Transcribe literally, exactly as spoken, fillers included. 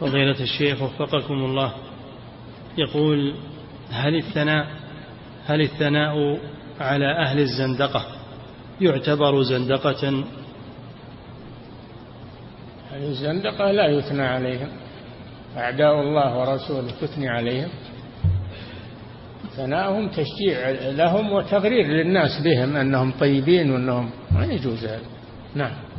فضيلة الشيخ وفقكم الله، يقول: هل الثناء هل الثناء على أهل الزندقة يعتبر زندقة؟ أهل الزندقة لا يثنى عليهم، أعداء الله ورسوله تثني عليهم. ثناءهم تشجيع لهم وتغرير للناس بهم أنهم طيبين وأنهم ما يجوز هذا. نعم.